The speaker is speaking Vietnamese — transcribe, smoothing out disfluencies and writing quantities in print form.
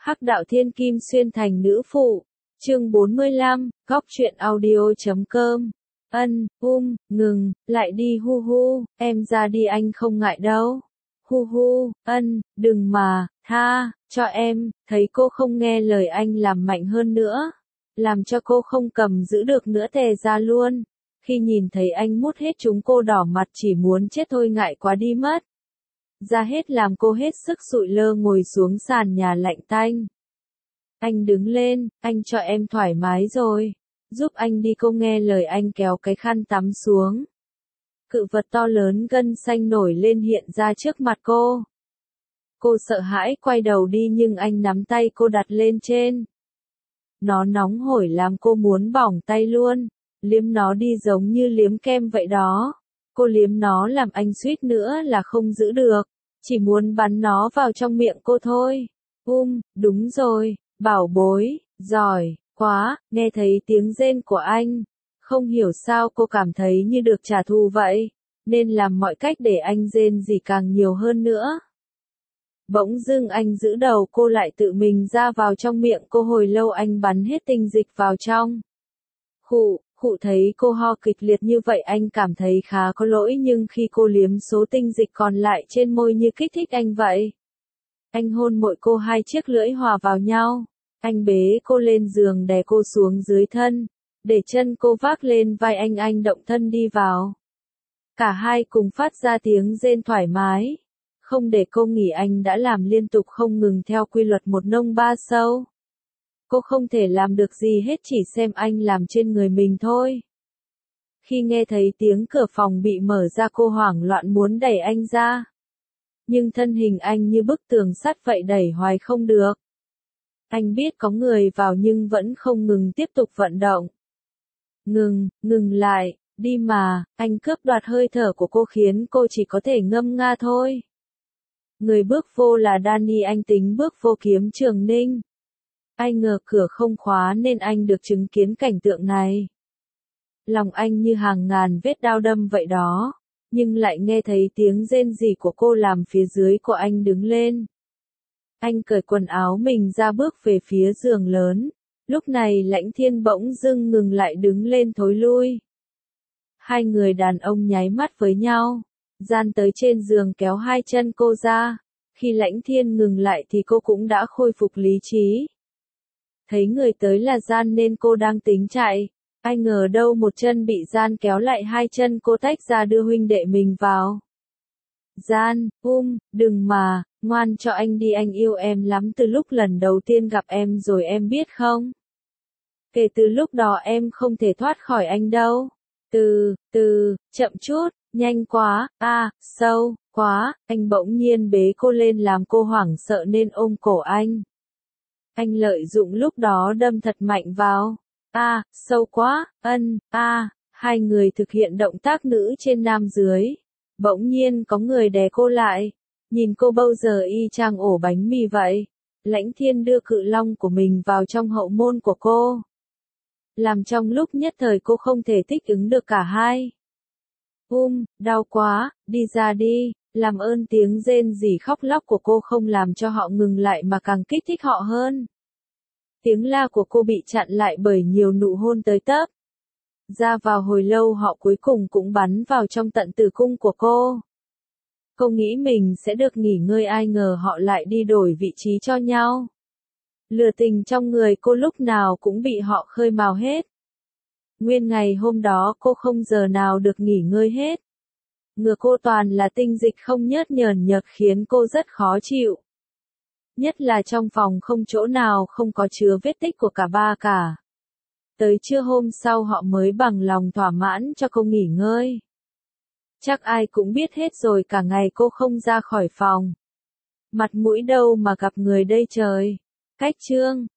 Hắc đạo thiên kim xuyên thành nữ phụ. Chương 45, góc truyện audio.com. Ngừng, lại đi hu hu, em ra đi anh không ngại đâu. Hu hu, đừng mà, tha, cho em, thấy cô không nghe lời anh làm mạnh hơn nữa. Làm cho cô không cầm giữ được nữa tè ra luôn. Khi nhìn thấy anh mút hết chúng cô đỏ mặt chỉ muốn chết thôi, ngại quá đi mất. Ra hết làm cô hết sức sụi lơ ngồi xuống sàn nhà lạnh tanh. Anh đứng lên, anh cho em thoải mái rồi. Giúp anh đi, cô nghe lời anh kéo cái khăn tắm xuống. Cự vật to lớn gân xanh nổi lên hiện ra trước mặt cô. Cô sợ hãi quay đầu đi nhưng anh nắm tay cô đặt lên trên. Nó nóng hổi làm cô muốn bỏng tay luôn. Liếm nó đi giống như liếm kem vậy đó. Cô liếm nó làm anh suýt nữa là không giữ được. Chỉ muốn bắn nó vào trong miệng cô thôi. Đúng rồi, bảo bối, giỏi, quá, nghe thấy tiếng rên của anh. Không hiểu sao cô cảm thấy như được trả thù vậy, nên làm mọi cách để anh rên rỉ càng nhiều hơn nữa. Bỗng dưng anh giữ đầu cô lại tự mình ra vào trong miệng cô, hồi lâu anh bắn hết tinh dịch vào trong. Khụ thấy cô ho kịch liệt như vậy anh cảm thấy khá có lỗi, nhưng khi cô liếm số tinh dịch còn lại trên môi như kích thích anh vậy. Anh hôn môi cô, hai chiếc lưỡi hòa vào nhau. Anh bế cô lên giường đè cô xuống dưới thân, để chân cô vác lên vai anh động thân đi vào. Cả hai cùng phát ra tiếng rên thoải mái. Không để cô nghỉ anh đã làm liên tục không ngừng theo quy luật một nông ba sâu. Cô không thể làm được gì hết, chỉ xem anh làm trên người mình thôi. Khi nghe thấy tiếng cửa phòng bị mở ra cô hoảng loạn muốn đẩy anh ra. Nhưng thân hình anh như bức tường sắt vậy, đẩy hoài không được. Anh biết có người vào nhưng vẫn không ngừng tiếp tục vận động. Ngừng lại, đi mà, anh cướp đoạt hơi thở của cô khiến cô chỉ có thể ngâm nga thôi. Người bước vô là Danny, anh tính bước vô kiếm Trường Ninh. Ai ngờ cửa không khóa nên anh được chứng kiến cảnh tượng này. Lòng anh như hàng ngàn vết đao đâm vậy đó, nhưng lại nghe thấy tiếng rên rỉ của cô làm phía dưới của anh đứng lên. Anh cởi quần áo mình ra bước về phía giường lớn. Lúc này Lãnh Thiên bỗng dưng ngừng lại, đứng lên thối lui. Hai người đàn ông nháy mắt với nhau, gian tới trên giường kéo hai chân cô ra. Khi Lãnh Thiên ngừng lại thì cô cũng đã khôi phục lý trí. Thấy người tới là Gian nên cô đang tính chạy. Ai ngờ đâu một chân bị Gian kéo lại, hai chân cô tách ra đưa huynh đệ mình vào. Gian, đừng mà, ngoan cho anh đi, anh yêu em lắm từ lúc lần đầu tiên gặp em rồi em biết không? Kể từ lúc đó em không thể thoát khỏi anh đâu. Chậm chút, nhanh quá, sâu, quá, anh bỗng nhiên bế cô lên làm cô hoảng sợ nên ôm cổ anh. Anh lợi dụng lúc đó đâm thật mạnh vào. Sâu quá, hai người thực hiện động tác nữ trên nam dưới. Bỗng nhiên có người đè cô lại. Nhìn cô bao giờ y chang ổ bánh mì vậy. Lãnh Thiên đưa cự long của mình vào trong hậu môn của cô. Làm trong lúc nhất thời cô không thể thích ứng được cả hai. Đau quá, đi ra đi. Làm ơn, tiếng rên rỉ khóc lóc của cô không làm cho họ ngừng lại mà càng kích thích họ hơn. Tiếng la của cô bị chặn lại bởi nhiều nụ hôn tới tấp. Ra vào hồi lâu họ cuối cùng cũng bắn vào trong tận tử cung của cô. Cô nghĩ mình sẽ được nghỉ ngơi, ai ngờ họ lại đi đổi vị trí cho nhau. Lửa tình trong người cô lúc nào cũng bị họ khơi mào hết. Nguyên ngày hôm đó cô không giờ nào được nghỉ ngơi hết. Ngừa cô toàn là tinh dịch không nhớt nhờn nhợt khiến cô rất khó chịu. Nhất là trong phòng không chỗ nào không có chứa vết tích của cả ba cả. Tới trưa hôm sau họ mới bằng lòng thỏa mãn cho cô nghỉ ngơi. Chắc ai cũng biết hết rồi, cả ngày cô không ra khỏi phòng. Mặt mũi đâu mà gặp người đây trời. Cách chương